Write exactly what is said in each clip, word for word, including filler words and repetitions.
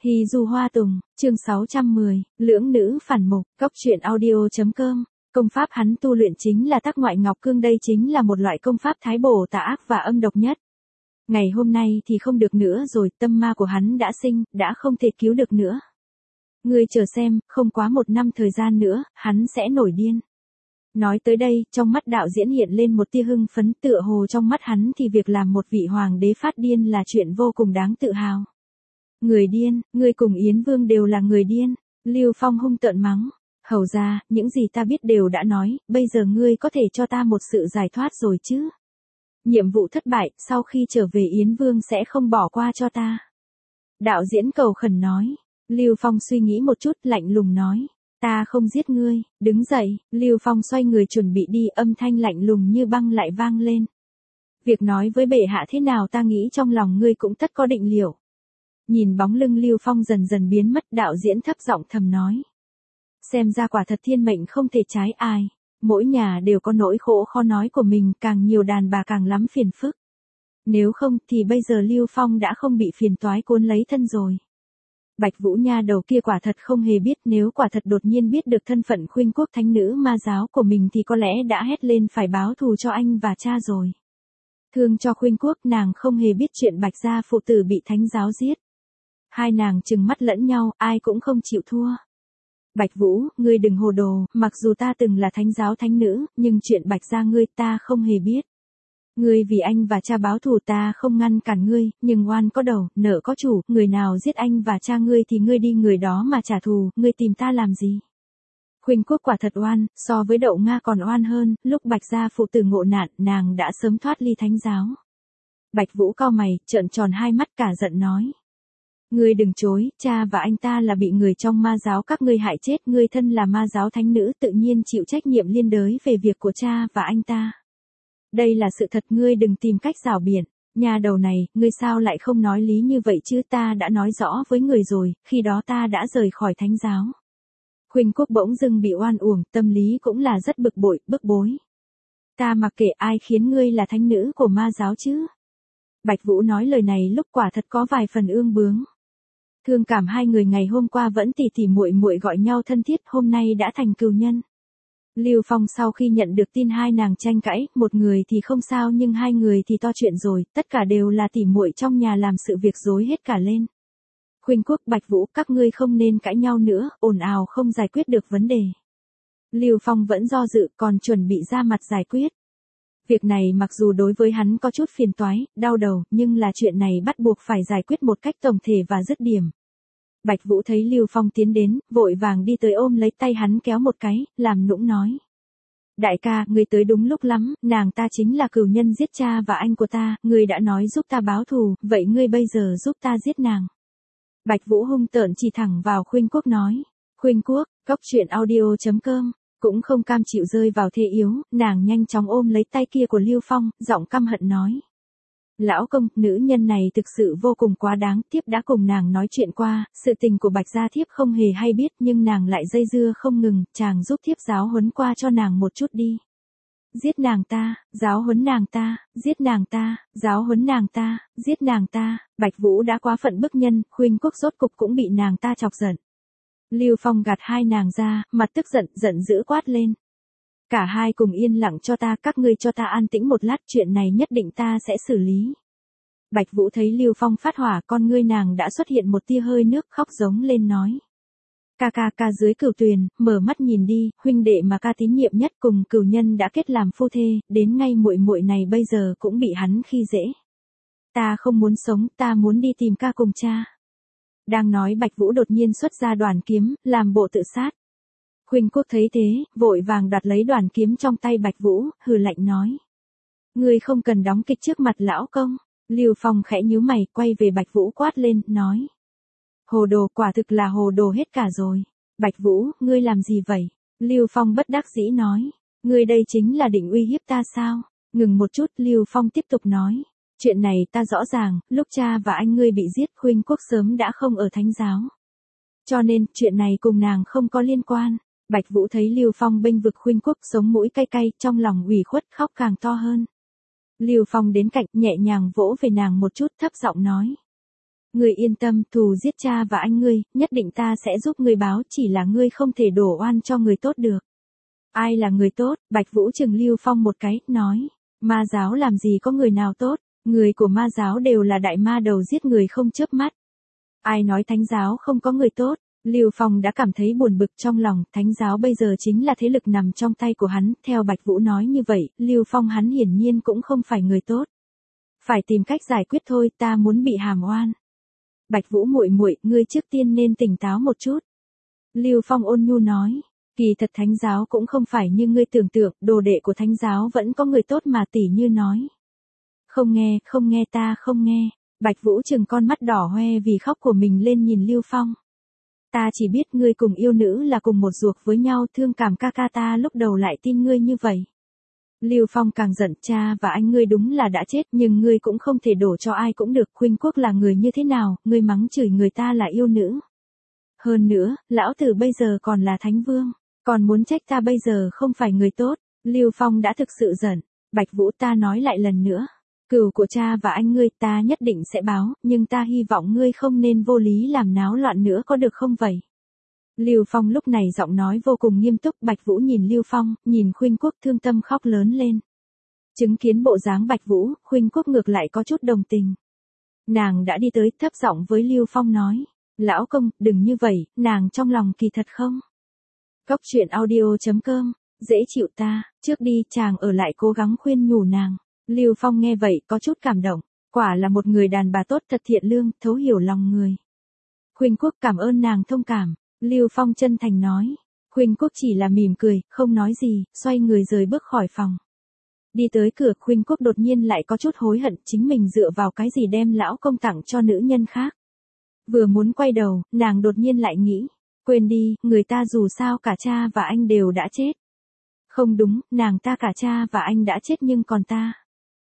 Hy Du Hoa Tùng, chương sáu trăm mười, Lưỡng nữ phản mục, cóc truyện audio.com. Công pháp hắn tu luyện chính là Tắc Ngoại Ngọc Cương, đây chính là một loại công pháp thái bổ tà ác và âm độc nhất. Ngày hôm nay thì không được nữa rồi, tâm ma của hắn đã sinh, đã không thể cứu được nữa. Ngươi chờ xem, không quá một năm thời gian nữa, hắn sẽ nổi điên. Nói tới đây, trong mắt đạo diễn hiện lên một tia hưng phấn, tựa hồ trong mắt hắn thì việc làm một vị hoàng đế phát điên là chuyện vô cùng đáng tự hào. Người điên, ngươi cùng Yến Vương đều là người điên. Lưu Phong hung tợn mắng. Hầu ra, những gì ta biết đều đã nói, bây giờ ngươi có thể cho ta một sự giải thoát rồi chứ. Nhiệm vụ thất bại, sau khi trở về Yến Vương sẽ không bỏ qua cho ta. Đạo diễn cầu khẩn nói. Lưu Phong suy nghĩ một chút, lạnh lùng nói. Ta không giết ngươi, đứng dậy, Lưu Phong xoay người chuẩn bị đi, âm thanh lạnh lùng như băng lại vang lên. Việc nói với bệ hạ thế nào ta nghĩ trong lòng ngươi cũng tất có định liệu. Nhìn bóng lưng Lưu Phong dần dần biến mất, đạo diễn thấp giọng thầm nói. Xem ra quả thật thiên mệnh không thể trái ai, mỗi nhà đều có nỗi khổ khó nói của mình, càng nhiều đàn bà càng lắm phiền phức. Nếu không thì bây giờ Lưu Phong đã không bị phiền toái cuốn lấy thân rồi. Bạch Vũ nha đầu kia quả thật không hề biết, nếu quả thật đột nhiên biết được thân phận khuynh quốc thánh nữ ma giáo của mình thì có lẽ đã hét lên phải báo thù cho anh và cha rồi. Thương cho khuynh quốc, nàng không hề biết chuyện Bạch gia phụ tử bị thánh giáo giết. Hai nàng trừng mắt lẫn nhau, ai cũng không chịu thua. Bạch Vũ, ngươi đừng hồ đồ, mặc dù ta từng là thánh giáo thánh nữ, nhưng chuyện Bạch gia ngươi ta không hề biết. Ngươi vì anh và cha báo thù ta không ngăn cản ngươi, nhưng oan có đầu, nợ có chủ, người nào giết anh và cha ngươi thì ngươi đi người đó mà trả thù, ngươi tìm ta làm gì? Khuynh quốc quả thật oan, so với Đậu Nga còn oan hơn, lúc Bạch gia phụ tử ngộ nạn, nàng đã sớm thoát ly thánh giáo. Bạch Vũ cau mày, trợn tròn hai mắt cả giận nói. Ngươi đừng chối, cha và anh ta là bị người trong ma giáo các ngươi hại chết, ngươi thân là ma giáo thánh nữ tự nhiên chịu trách nhiệm liên đới về việc của cha và anh ta. Đây là sự thật, ngươi đừng tìm cách giảo biện. Nhà đầu này, ngươi sao lại không nói lý như vậy chứ, ta đã nói rõ với người rồi, khi đó ta đã rời khỏi thánh giáo. Khuynh quốc bỗng dưng bị oan uổng, tâm lý cũng là rất bực bội, bức bối. Ta mặc kệ, ai khiến ngươi là thánh nữ của ma giáo chứ? Bạch Vũ nói lời này lúc quả thật có vài phần ương bướng. Thương cảm hai người ngày hôm qua vẫn tỉ tỉ muội muội gọi nhau thân thiết, hôm nay đã thành cừu nhân. Lưu Phong sau khi nhận được tin hai nàng tranh cãi, một người thì không sao nhưng hai người thì to chuyện rồi, tất cả đều là tỉ muội trong nhà làm sự việc rối hết cả lên. Khuynh quốc, Bạch Vũ, các ngươi không nên cãi nhau nữa, ồn ào không giải quyết được vấn đề. Lưu Phong vẫn do dự, còn chuẩn bị ra mặt giải quyết. Việc này mặc dù đối với hắn có chút phiền toái, đau đầu, nhưng là chuyện này bắt buộc phải giải quyết một cách tổng thể và dứt điểm. Bạch Vũ thấy Lưu Phong tiến đến, vội vàng đi tới ôm lấy tay hắn kéo một cái, làm nũng nói. Đại ca, ngươi tới đúng lúc lắm, nàng ta chính là cừu nhân giết cha và anh của ta, ngươi đã nói giúp ta báo thù, vậy ngươi bây giờ giúp ta giết nàng. Bạch Vũ hung tợn chỉ thẳng vào Khuynh quốc nói. Khuynh quốc, cóc truyện audio.com. Cũng không cam chịu rơi vào thế yếu, nàng nhanh chóng ôm lấy tay kia của Lưu Phong, giọng căm hận nói. Lão công, nữ nhân này thực sự vô cùng quá đáng, thiếp đã cùng nàng nói chuyện qua, sự tình của Bạch gia thiếp không hề hay biết nhưng nàng lại dây dưa không ngừng, chàng giúp thiếp giáo huấn qua cho nàng một chút đi. Giết nàng ta, giáo huấn nàng ta, giết nàng ta, giáo huấn nàng ta, giết nàng ta, Bạch Vũ đã quá phận bức nhân, Khuynh quốc rốt cục cũng bị nàng ta chọc giận. Lưu Phong gạt hai nàng ra, mặt tức giận, giận dữ quát lên. Cả hai cùng yên lặng cho ta, các ngươi cho ta an tĩnh một lát, chuyện này nhất định ta sẽ xử lý. Bạch Vũ thấy Lưu Phong phát hỏa, con ngươi nàng đã xuất hiện một tia hơi nước, khóc giống lên nói. Ca ca ca dưới cửu tuyền, mở mắt nhìn đi, huynh đệ mà ca tín nhiệm nhất cùng cửu nhân đã kết làm phu thê, đến ngay muội muội này bây giờ cũng bị hắn khi dễ. Ta không muốn sống, ta muốn đi tìm ca cùng cha. Đang nói Bạch Vũ đột nhiên xuất ra đoàn kiếm, làm bộ tự sát. Khuynh quốc thấy thế, vội vàng đoạt lấy đoàn kiếm trong tay Bạch Vũ, hừ lạnh nói. Ngươi không cần đóng kịch trước mặt lão công. Lưu Phong khẽ nhíu mày, quay về Bạch Vũ quát lên, nói. Hồ đồ, quả thực là hồ đồ hết cả rồi. Bạch Vũ, ngươi làm gì vậy? Lưu Phong bất đắc dĩ nói. Ngươi đây chính là định uy hiếp ta sao? Ngừng một chút, Lưu Phong tiếp tục nói. Chuyện này ta rõ ràng, lúc cha và anh ngươi bị giết, Khuynh quốc sớm đã không ở thánh giáo. Cho nên, chuyện này cùng nàng không có liên quan. Bạch Vũ thấy Lưu Phong bênh vực Khuynh quốc, sống mũi cay cay, trong lòng ủy khuất, khóc càng to hơn. Lưu Phong đến cạnh, nhẹ nhàng vỗ về nàng một chút, thấp giọng nói. Ngươi yên tâm, thù giết cha và anh ngươi, nhất định ta sẽ giúp ngươi báo, chỉ là ngươi không thể đổ oan cho người tốt được. Ai là người tốt? Bạch Vũ chừng Lưu Phong một cái, nói. Ma giáo làm gì có người nào tốt, người của ma giáo đều là đại ma đầu giết người không chớp mắt. Ai nói thánh giáo không có người tốt? Lưu Phong đã cảm thấy buồn bực trong lòng, thánh giáo bây giờ chính là thế lực nằm trong tay của hắn, theo Bạch Vũ nói như vậy, Lưu Phong hắn hiển nhiên cũng không phải người tốt. Phải tìm cách giải quyết thôi, ta muốn bị hàm oan. Bạch Vũ muội muội, ngươi trước tiên nên tỉnh táo một chút. Lưu Phong ôn nhu nói, kỳ thật thánh giáo cũng không phải như ngươi tưởng tượng, đồ đệ của thánh giáo vẫn có người tốt mà tỷ như nói. Không nghe, không nghe ta không nghe. Bạch Vũ trừng con mắt đỏ hoe vì khóc của mình lên nhìn Lưu Phong. Ta chỉ biết ngươi cùng yêu nữ là cùng một ruột với nhau, thương cảm ca ca ta lúc đầu lại tin ngươi như vậy. Lưu Phong càng giận, cha và anh ngươi đúng là đã chết, nhưng ngươi cũng không thể đổ cho ai cũng được, Khuynh Quốc là người như thế nào, ngươi mắng chửi người ta là yêu nữ. Hơn nữa, lão tử bây giờ còn là thánh vương, còn muốn trách ta bây giờ không phải người tốt. Lưu Phong đã thực sự giận. Bạch Vũ, ta nói lại lần nữa, cừu của cha và anh ngươi ta nhất định sẽ báo, nhưng ta hy vọng ngươi không nên vô lý làm náo loạn nữa có được không vậy? Lưu Phong lúc này giọng nói vô cùng nghiêm túc, Bạch Vũ nhìn Lưu Phong, nhìn Khuynh Quốc thương tâm khóc lớn lên. Chứng kiến bộ dáng Bạch Vũ, Khuynh Quốc ngược lại có chút đồng tình. Nàng đã đi tới thấp giọng với Lưu Phong nói, lão công, đừng như vậy, nàng trong lòng kỳ thật không? Cốc truyện audio chấm com, dễ chịu ta, trước đi, chàng ở lại cố gắng khuyên nhủ nàng. Lưu Phong nghe vậy có chút cảm động, quả là một người đàn bà tốt thật thiện lương, thấu hiểu lòng người. Khuynh Quốc cảm ơn nàng thông cảm, Lưu Phong chân thành nói. Khuynh Quốc chỉ là mỉm cười, không nói gì, xoay người rời bước khỏi phòng. Đi tới cửa, Khuynh Quốc đột nhiên lại có chút hối hận chính mình dựa vào cái gì đem lão công tặng cho nữ nhân khác. Vừa muốn quay đầu, nàng đột nhiên lại nghĩ, quên đi, người ta dù sao cả cha và anh đều đã chết. Không đúng, nàng ta cả cha và anh đã chết nhưng còn ta.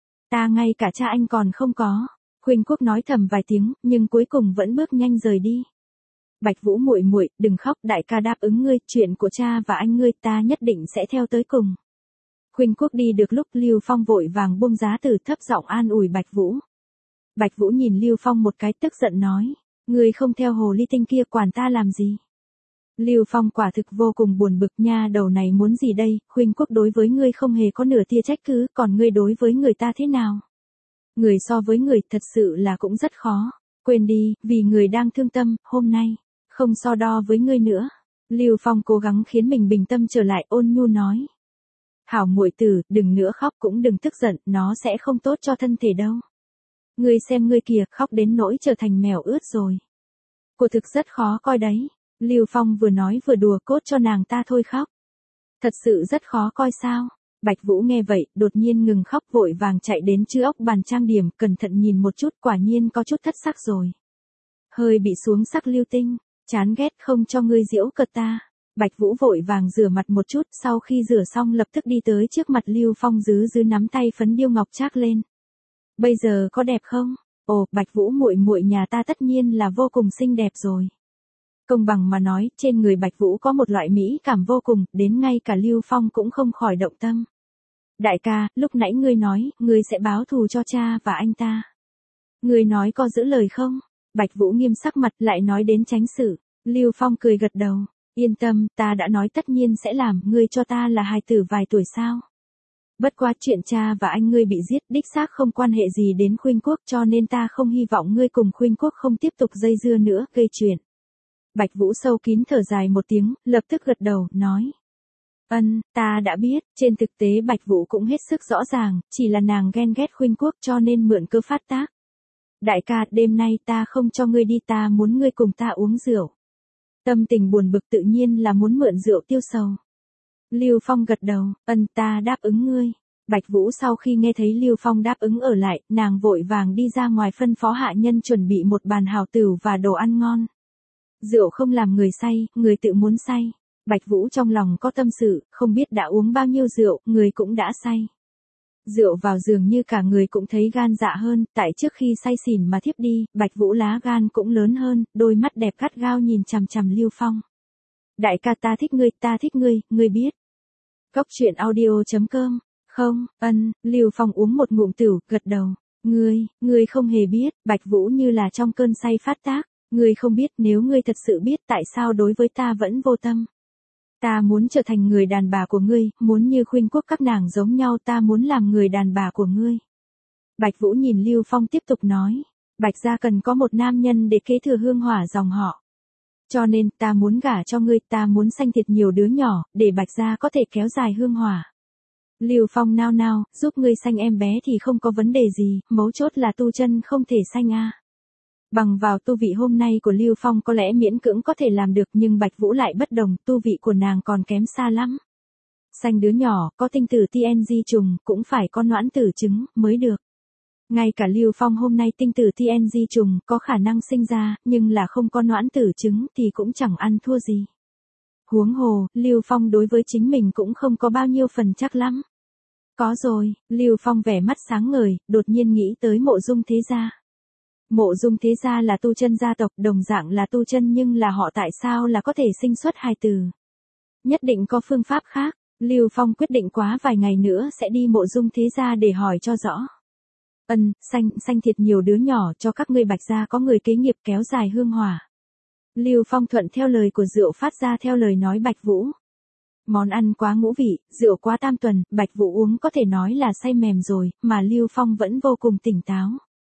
Ta ngay cả cha anh còn không có. Khuynh Quốc nói thầm vài tiếng, nhưng cuối cùng vẫn bước nhanh rời đi. Bạch Vũ muội muội, đừng khóc, đại ca đáp ứng ngươi, chuyện của cha và anh ngươi ta nhất định sẽ theo tới cùng. Khuynh Quốc đi được lúc, Lưu Phong vội vàng buông giá từ thấp giọng an ủi Bạch Vũ. Bạch Vũ nhìn Lưu Phong một cái tức giận nói, ngươi không theo hồ ly tinh kia quản ta làm gì? Lưu Phong quả thực vô cùng buồn bực, nha đầu này muốn gì đây? Khuynh Quốc đối với ngươi không hề có nửa tia trách cứ, còn ngươi đối với người ta thế nào? Người so với người thật sự là cũng rất khó. Quên đi, vì người đang thương tâm, hôm nay, không so đo với ngươi nữa. Lưu Phong cố gắng khiến mình bình tâm trở lại, ôn nhu nói. Hảo muội tử, đừng nữa khóc cũng đừng tức giận, nó sẽ không tốt cho thân thể đâu. Ngươi xem ngươi kìa, khóc đến nỗi trở thành mèo ướt rồi. Cô thực rất khó coi đấy. Lưu Phong vừa nói vừa đùa, cốt cho nàng ta thôi khóc. Thật sự rất khó coi sao? Bạch Vũ nghe vậy, đột nhiên ngừng khóc, vội vàng chạy đến chữ ốc bàn trang điểm, cẩn thận nhìn một chút, quả nhiên có chút thất sắc rồi. Hơi bị xuống sắc Lưu Tinh, chán ghét, không cho ngươi giễu cợt ta. Bạch Vũ vội vàng rửa mặt một chút, sau khi rửa xong lập tức đi tới trước mặt Lưu Phong dứ dứ nắm tay phấn điêu ngọc trác lên. Bây giờ có đẹp không? Ồ, Bạch Vũ muội muội nhà ta tất nhiên là vô cùng xinh đẹp rồi. Công bằng mà nói, trên người Bạch Vũ có một loại mỹ cảm vô cùng, đến ngay cả Lưu Phong cũng không khỏi động tâm. Đại ca, lúc nãy ngươi nói, ngươi sẽ báo thù cho cha và anh ta. Ngươi nói có giữ lời không? Bạch Vũ nghiêm sắc mặt, lại nói đến tránh sự. Lưu Phong cười gật đầu. Yên tâm, ta đã nói tất nhiên sẽ làm, ngươi cho ta là hài tử vài tuổi sao? Bất quá chuyện cha và anh ngươi bị giết, đích xác không quan hệ gì đến Khuynh Quốc, cho nên ta không hy vọng ngươi cùng Khuynh Quốc không tiếp tục dây dưa nữa, gây chuyện. Bạch Vũ sâu kín thở dài một tiếng, lập tức gật đầu, nói. Ân, ta đã biết, trên thực tế Bạch Vũ cũng hết sức rõ ràng, chỉ là nàng ghen ghét Khuynh Quốc cho nên mượn cơ phát tác. Đại ca, đêm nay ta không cho ngươi đi, ta muốn ngươi cùng ta uống rượu. Tâm tình buồn bực tự nhiên là muốn mượn rượu tiêu sầu. Lưu Phong gật đầu, ân, ta đáp ứng ngươi. Bạch Vũ sau khi nghe thấy Lưu Phong đáp ứng ở lại, nàng vội vàng đi ra ngoài phân phó hạ nhân chuẩn bị một bàn hảo tửu và đồ ăn ngon. Rượu không làm người say, người tự muốn say. Bạch Vũ trong lòng có tâm sự, không biết đã uống bao nhiêu rượu, người cũng đã say. Rượu vào giường như cả người cũng thấy gan dạ hơn, tại trước khi say xỉn mà thiếp đi, Bạch Vũ lá gan cũng lớn hơn, đôi mắt đẹp gắt gao nhìn chằm chằm Lưu Phong. Đại ca, ta thích ngươi, ta thích ngươi, ngươi biết. Cốc truyện audio chấm com, không, ân, Lưu Phong uống một ngụm tửu, gật đầu. Ngươi, ngươi không hề biết, Bạch Vũ như là trong cơn say phát tác, ngươi không biết, nếu ngươi thật sự biết tại sao đối với ta vẫn vô tâm. Ta muốn trở thành người đàn bà của ngươi, muốn như Khuynh Quốc các nàng giống nhau, ta muốn làm người đàn bà của ngươi. Bạch Vũ nhìn Lưu Phong tiếp tục nói, Bạch gia cần có một nam nhân để kế thừa hương hỏa dòng họ. Cho nên ta muốn gả cho ngươi, ta muốn sanh thiệt nhiều đứa nhỏ, để Bạch gia có thể kéo dài hương hỏa. Lưu Phong nao nao, giúp ngươi sanh em bé thì không có vấn đề gì, mấu chốt là tu chân không thể sanh a. Bằng vào tu vị hôm nay của Lưu Phong có lẽ miễn cưỡng có thể làm được, nhưng Bạch Vũ lại bất đồng, tu vị của nàng còn kém xa lắm. Sanh đứa nhỏ, có tinh tử tê en giê trùng, cũng phải có noãn tử trứng, mới được. Ngay cả Lưu Phong hôm nay tinh tử tê en giê trùng, có khả năng sinh ra, nhưng là không có noãn tử trứng thì cũng chẳng ăn thua gì. Huống hồ, Lưu Phong đối với chính mình cũng không có bao nhiêu phần chắc lắm. Có rồi, Lưu Phong vẻ mắt sáng ngời, đột nhiên nghĩ tới Mộ Dung thế gia. Mộ Dung thế gia là tu chân gia tộc, đồng dạng là tu chân, nhưng là họ tại sao là có thể sinh xuất hài tử? Nhất định có phương pháp khác. Lưu Phong quyết định quá vài ngày nữa sẽ đi Mộ Dung thế gia để hỏi cho rõ. Ân, sanh, sanh thiệt nhiều đứa nhỏ cho các ngươi Bạch gia có người kế nghiệp kéo dài hương hỏa. Lưu Phong thuận theo lời của rượu phát ra theo lời nói Bạch Vũ. Món ăn quá ngũ vị, rượu quá tam tuần, Bạch Vũ uống có thể nói là say mềm rồi, mà Lưu Phong vẫn vô cùng tỉnh táo.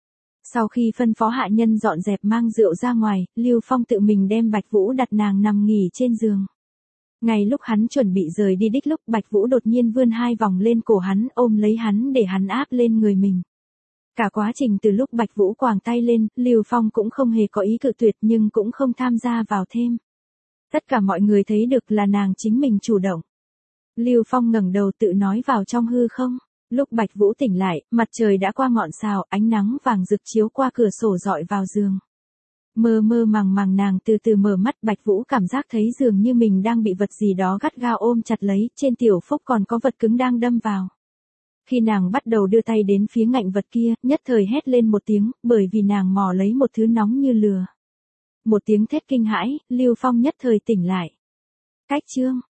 Sau khi phân phó hạ nhân dọn dẹp mang rượu ra ngoài, Lưu Phong tự mình đem Bạch Vũ đặt nàng nằm nghỉ trên giường. Ngay lúc hắn chuẩn bị rời đi đích lúc, Bạch Vũ đột nhiên vươn hai vòng lên cổ hắn, ôm lấy hắn để hắn áp lên người mình. Cả quá trình từ lúc Bạch Vũ quàng tay lên, Lưu Phong cũng không hề có ý cự tuyệt, nhưng cũng không tham gia vào thêm. Tất cả mọi người thấy được là nàng chính mình chủ động. Lưu Phong ngẩng đầu tự nói vào trong hư không. Lúc Bạch Vũ tỉnh lại, mặt trời đã qua ngọn sao, ánh nắng vàng rực chiếu qua cửa sổ rọi vào giường. Mơ mơ màng màng nàng từ từ mở mắt, Bạch Vũ cảm giác thấy dường như mình đang bị vật gì đó gắt gao ôm chặt lấy, trên tiểu phúc còn có vật cứng đang đâm vào. Khi nàng bắt đầu đưa tay đến phía ngạnh vật kia, nhất thời hét lên một tiếng, bởi vì nàng mò lấy một thứ nóng như lửa. Một tiếng thét kinh hãi, Lưu Phong nhất thời tỉnh lại. Cách chương